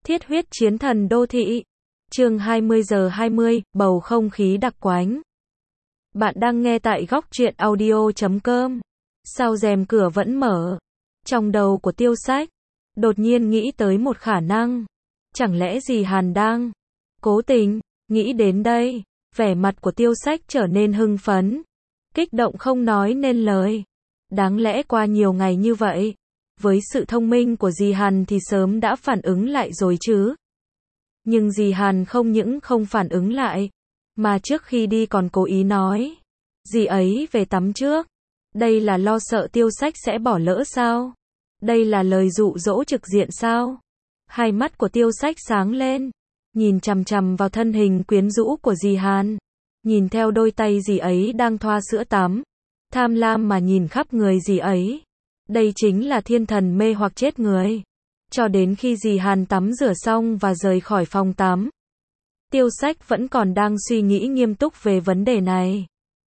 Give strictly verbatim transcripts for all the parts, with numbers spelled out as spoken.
Thiết huyết chiến thần đô thị. Chương hai mươi giờ hai mươi, bầu không khí đặc quánh. Bạn đang nghe tại góc truyện audio chấm com. Sau rèm cửa vẫn mở. Trong đầu của Tiêu Sách, đột nhiên nghĩ tới một khả năng. Chẳng lẽ dì Hàn đang cố tình nghĩ đến đây? Vẻ mặt của Tiêu Sách trở nên hưng phấn, kích động không nói nên lời. Đáng lẽ qua nhiều ngày như vậy, với sự thông minh của dì Hàn thì sớm đã phản ứng lại rồi chứ. Nhưng dì Hàn không những không phản ứng lại, mà trước khi đi còn cố ý nói, dì ấy về tắm trước. Đây là lo sợ Tiêu Sách sẽ bỏ lỡ sao? Đây là lời dụ dỗ trực diện sao? Hai mắt của Tiêu Sách sáng lên, nhìn chằm chằm vào thân hình quyến rũ của dì Hàn, nhìn theo đôi tay dì ấy đang thoa sữa tắm, tham lam mà nhìn khắp người dì ấy. Đây chính là thiên thần mê hoặc chết người. Cho đến khi dì Hàn tắm rửa xong và rời khỏi phòng tắm, Tiêu Sách vẫn còn đang suy nghĩ nghiêm túc về vấn đề này.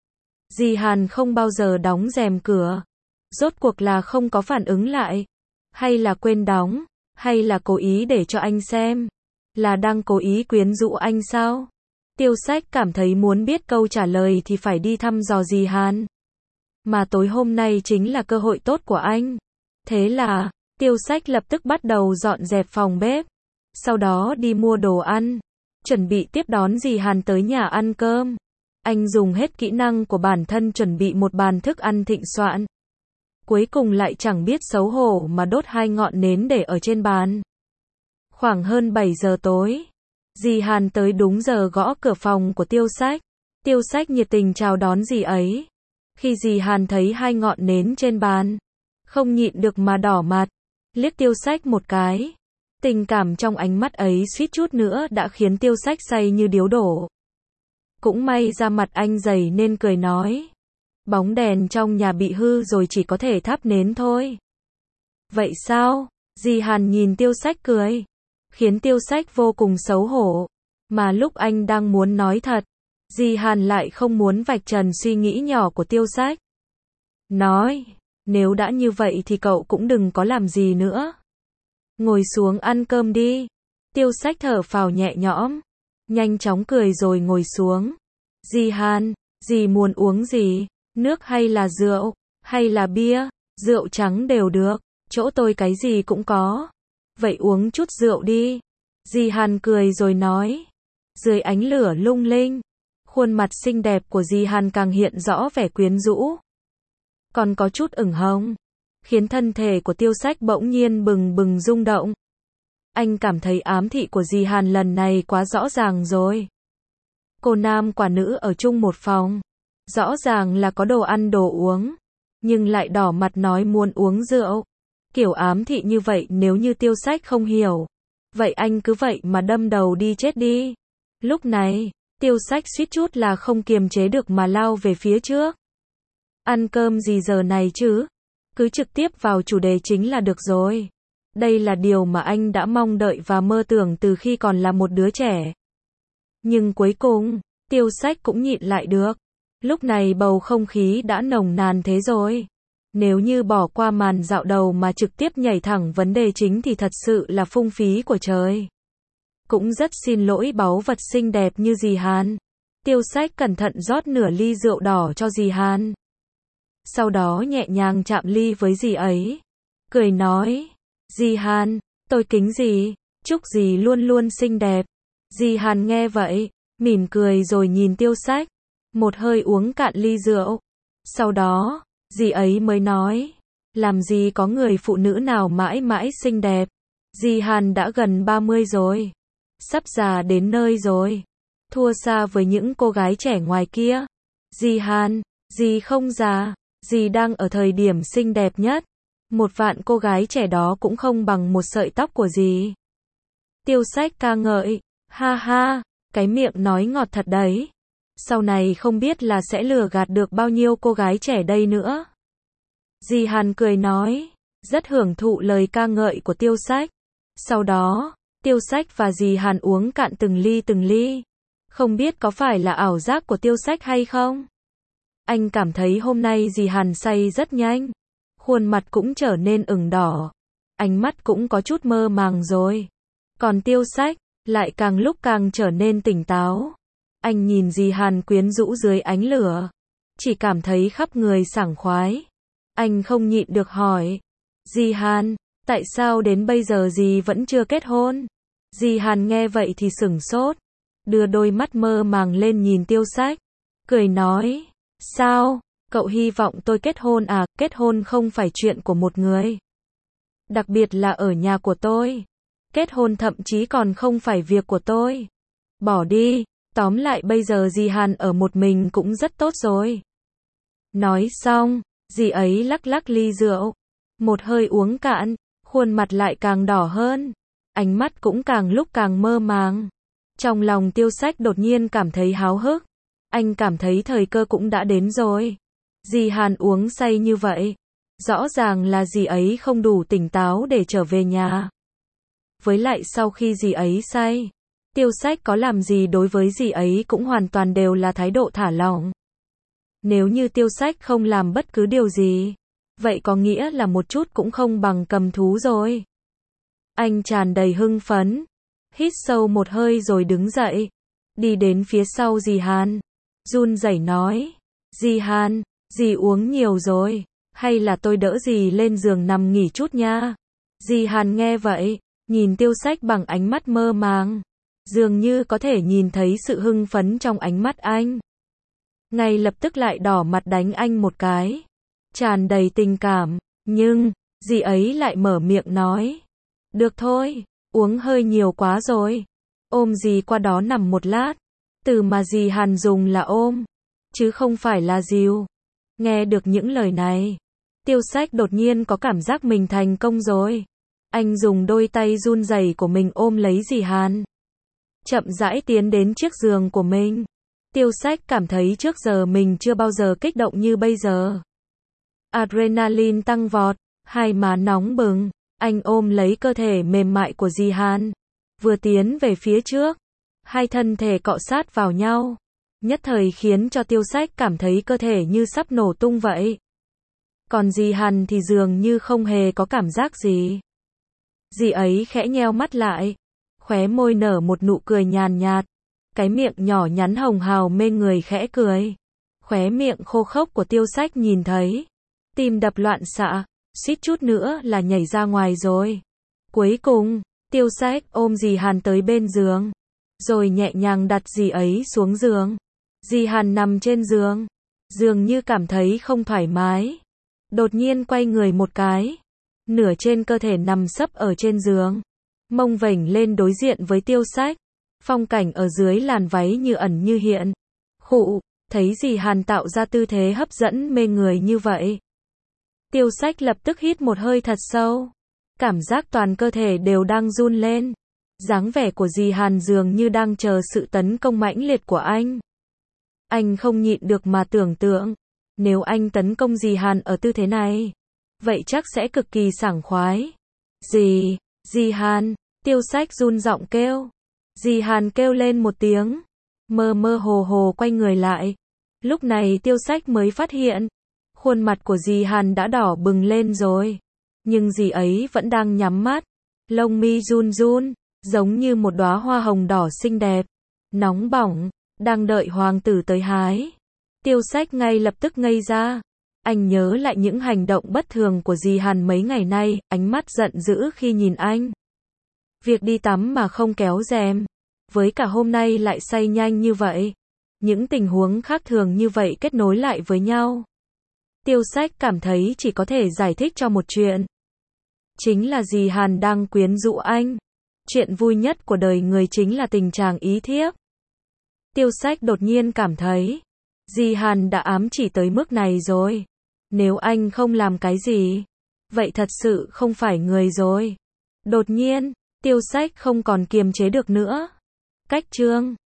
Dì Hàn không bao giờ đóng rèm cửa. Rốt cuộc là không có phản ứng lại, hay là quên đóng, hay là cố ý để cho anh xem, là đang cố ý quyến rũ anh sao? Tiêu Sách cảm thấy muốn biết câu trả lời thì phải đi thăm dò dì Hàn. Mà tối hôm nay chính là cơ hội tốt của anh. Thế là, Tiêu Sách lập tức bắt đầu dọn dẹp phòng bếp. Sau đó đi mua đồ ăn, chuẩn bị tiếp đón dì Hàn tới nhà ăn cơm. Anh dùng hết kỹ năng của bản thân chuẩn bị một bàn thức ăn thịnh soạn. Cuối cùng lại chẳng biết xấu hổ mà đốt hai ngọn nến để ở trên bàn. Khoảng hơn bảy giờ tối, dì Hàn tới đúng giờ gõ cửa phòng của Tiêu Sách. Tiêu Sách nhiệt tình chào đón dì ấy. Khi dì Hàn thấy hai ngọn nến trên bàn, không nhịn được mà đỏ mặt, liếc Tiêu Sách một cái. Tình cảm trong ánh mắt ấy suýt chút nữa đã khiến Tiêu Sách say như điếu đổ. Cũng may ra mặt anh dày nên cười nói, bóng đèn trong nhà bị hư rồi, chỉ có thể thắp nến thôi. Vậy sao? Dì Hàn nhìn Tiêu Sách cười, khiến Tiêu Sách vô cùng xấu hổ. Mà lúc anh đang muốn nói thật, dì Hàn lại không muốn vạch trần suy nghĩ nhỏ của Tiêu Sách. Nói, nếu đã như vậy thì cậu cũng đừng có làm gì nữa. Ngồi xuống ăn cơm đi. Tiêu Sách thở phào nhẹ nhõm, nhanh chóng cười rồi ngồi xuống. Dì Hàn, dì muốn uống gì? Nước hay là rượu? Hay là bia? Rượu trắng đều được, chỗ tôi cái gì cũng có. Vậy uống chút rượu đi. Dì Hàn cười rồi nói. Dưới ánh lửa lung linh, khuôn mặt xinh đẹp của dì Hàn càng hiện rõ vẻ quyến rũ, còn có chút ửng hồng, khiến thân thể của Tiêu Sách bỗng nhiên bừng bừng rung động. Anh cảm thấy ám thị của dì Hàn lần này quá rõ ràng rồi. Cô nam quả nữ ở chung một phòng, rõ ràng là có đồ ăn đồ uống, nhưng lại đỏ mặt nói muốn uống rượu. Kiểu ám thị như vậy nếu như Tiêu Sách không hiểu, vậy anh cứ vậy mà đâm đầu đi chết đi. Lúc này, Tiêu Sách suýt chút là không kiềm chế được mà lao về phía trước. Ăn cơm gì giờ này chứ? Cứ trực tiếp vào chủ đề chính là được rồi. Đây là điều mà anh đã mong đợi và mơ tưởng từ khi còn là một đứa trẻ. Nhưng cuối cùng, Tiêu Sách cũng nhịn lại được. Lúc này bầu không khí đã nồng nàn thế rồi. Nếu như bỏ qua màn dạo đầu mà trực tiếp nhảy thẳng vấn đề chính thì thật sự là phung phí của trời. Cũng rất xin lỗi báu vật xinh đẹp như dì Hàn. Tiêu Sách cẩn thận rót nửa ly rượu đỏ cho dì Hàn. Sau đó nhẹ nhàng chạm ly với dì ấy, cười nói, dì Hàn, tôi kính dì, chúc dì luôn luôn xinh đẹp. Dì Hàn nghe vậy, mỉm cười rồi nhìn Tiêu Sách, một hơi uống cạn ly rượu. Sau đó, dì ấy mới nói, làm gì có người phụ nữ nào mãi mãi xinh đẹp. Dì Hàn đã gần ba mươi rồi, sắp già đến nơi rồi, thua xa với những cô gái trẻ ngoài kia. Dì Hàn, dì không già, dì đang ở thời điểm xinh đẹp nhất. Một vạn cô gái trẻ đó cũng không bằng một sợi tóc của dì. Tiêu Sách ca ngợi, ha ha, cái miệng nói ngọt thật đấy. Sau này không biết là sẽ lừa gạt được bao nhiêu cô gái trẻ đây nữa. Dì Hàn cười nói, rất hưởng thụ lời ca ngợi của Tiêu Sách. Sau đó, Tiêu Sách và dì Hàn uống cạn từng ly từng ly. Không biết có phải là ảo giác của Tiêu Sách hay không? Anh cảm thấy hôm nay dì Hàn say rất nhanh. Khuôn mặt cũng trở nên ửng đỏ. Ánh mắt cũng có chút mơ màng rồi. Còn Tiêu Sách, lại càng lúc càng trở nên tỉnh táo. Anh nhìn dì Hàn quyến rũ dưới ánh lửa. Chỉ cảm thấy khắp người sảng khoái. Anh không nhịn được hỏi. Dì Hàn, tại sao đến bây giờ dì vẫn chưa kết hôn? Dì Hàn nghe vậy thì sửng sốt. Đưa đôi mắt mơ màng lên nhìn Tiêu Sách. Cười nói. Sao, cậu hy vọng tôi kết hôn à? Kết hôn không phải chuyện của một người. Đặc biệt là ở nhà của tôi. Kết hôn thậm chí còn không phải việc của tôi. Bỏ đi, tóm lại bây giờ dì Hàn ở một mình cũng rất tốt rồi. Nói xong, dì ấy lắc lắc ly rượu. Một hơi uống cạn, khuôn mặt lại càng đỏ hơn. Ánh mắt cũng càng lúc càng mơ màng. Trong lòng Tiêu Sách đột nhiên cảm thấy háo hức. Anh cảm thấy thời cơ cũng đã đến rồi. Dì Hàn uống say như vậy. Rõ ràng là dì ấy không đủ tỉnh táo để trở về nhà. Với lại sau khi dì ấy say, Tiêu Sách có làm gì đối với dì ấy cũng hoàn toàn đều là thái độ thả lỏng. Nếu như Tiêu Sách không làm bất cứ điều gì, vậy có nghĩa là một chút cũng không bằng cầm thú rồi. Anh tràn đầy hưng phấn, hít sâu một hơi rồi đứng dậy, đi đến phía sau dì Hàn, run rẩy nói, dì Hàn, dì uống nhiều rồi, hay là tôi đỡ dì lên giường nằm nghỉ chút nha. Dì Hàn nghe vậy, nhìn Tiêu Sách bằng ánh mắt mơ màng, dường như có thể nhìn thấy sự hưng phấn trong ánh mắt anh. Ngay lập tức lại đỏ mặt đánh anh một cái, tràn đầy tình cảm, nhưng, dì ấy lại mở miệng nói, được thôi, uống hơi nhiều quá rồi, ôm dì qua đó nằm một lát. Từ mà dì Hàn dùng là ôm, chứ không phải là dìu. Nghe được những lời này, Tiêu Sách đột nhiên có cảm giác mình thành công rồi. Anh dùng đôi tay run rẩy của mình ôm lấy dì Hàn, chậm rãi tiến đến chiếc giường của mình. Tiêu Sách cảm thấy trước giờ mình chưa bao giờ kích động như bây giờ. Adrenaline tăng vọt, hai má nóng bừng, anh ôm lấy cơ thể mềm mại của dì Hàn, vừa tiến về phía trước, hai thân thể cọ sát vào nhau, nhất thời khiến cho Tiêu Sách cảm thấy cơ thể như sắp nổ tung vậy. Còn dì Hàn thì dường như không hề có cảm giác gì. Dì ấy khẽ nheo mắt lại, khóe môi nở một nụ cười nhàn nhạt, cái miệng nhỏ nhắn hồng hào mê người khẽ cười. Khóe miệng khô khốc của Tiêu Sách nhìn thấy, tim đập loạn xạ, suýt chút nữa là nhảy ra ngoài rồi. Cuối cùng, Tiêu Sách ôm dì Hàn tới bên giường, rồi nhẹ nhàng đặt dì ấy xuống giường. Dì Hàn nằm trên giường, dường như cảm thấy không thoải mái, đột nhiên quay người một cái, nửa trên cơ thể nằm sấp ở trên giường, mông vểnh lên đối diện với Tiêu Sách. Phong cảnh ở dưới làn váy như ẩn như hiện. Khụ, thấy dì Hàn tạo ra tư thế hấp dẫn mê người như vậy, Tiêu Sách lập tức hít một hơi thật sâu, cảm giác toàn cơ thể đều đang run lên. Dáng vẻ của dì Hàn dường như đang chờ sự tấn công mãnh liệt của anh. Anh không nhịn được mà tưởng tượng, nếu anh tấn công dì Hàn ở tư thế này, vậy chắc sẽ cực kỳ sảng khoái. Dì, dì Hàn, Tiêu Sách run giọng kêu. Dì Hàn kêu lên một tiếng, mơ mơ hồ hồ quay người lại. Lúc này Tiêu Sách mới phát hiện, khuôn mặt của dì Hàn đã đỏ bừng lên rồi, nhưng dì ấy vẫn đang nhắm mắt, lông mi run run, giống như một đóa hoa hồng đỏ xinh đẹp, nóng bỏng, đang đợi hoàng tử tới hái. Tiêu Sách ngay lập tức ngây ra, anh nhớ lại những hành động bất thường của dì Hàn mấy ngày nay, ánh mắt giận dữ khi nhìn anh. Việc đi tắm mà không kéo rèm, với cả hôm nay lại say nhanh như vậy. Những tình huống khác thường như vậy kết nối lại với nhau. Tiêu Sách cảm thấy chỉ có thể giải thích cho một chuyện. Chính là dì Hàn đang quyến rũ anh. Chuyện vui nhất của đời người chính là tình trạng ý thiếp. Tiêu Sách đột nhiên cảm thấy, dì Hàn đã ám chỉ tới mức này rồi. Nếu anh không làm cái gì, vậy thật sự không phải người rồi. Đột nhiên, Tiêu Sách không còn kiềm chế được nữa. Cách chương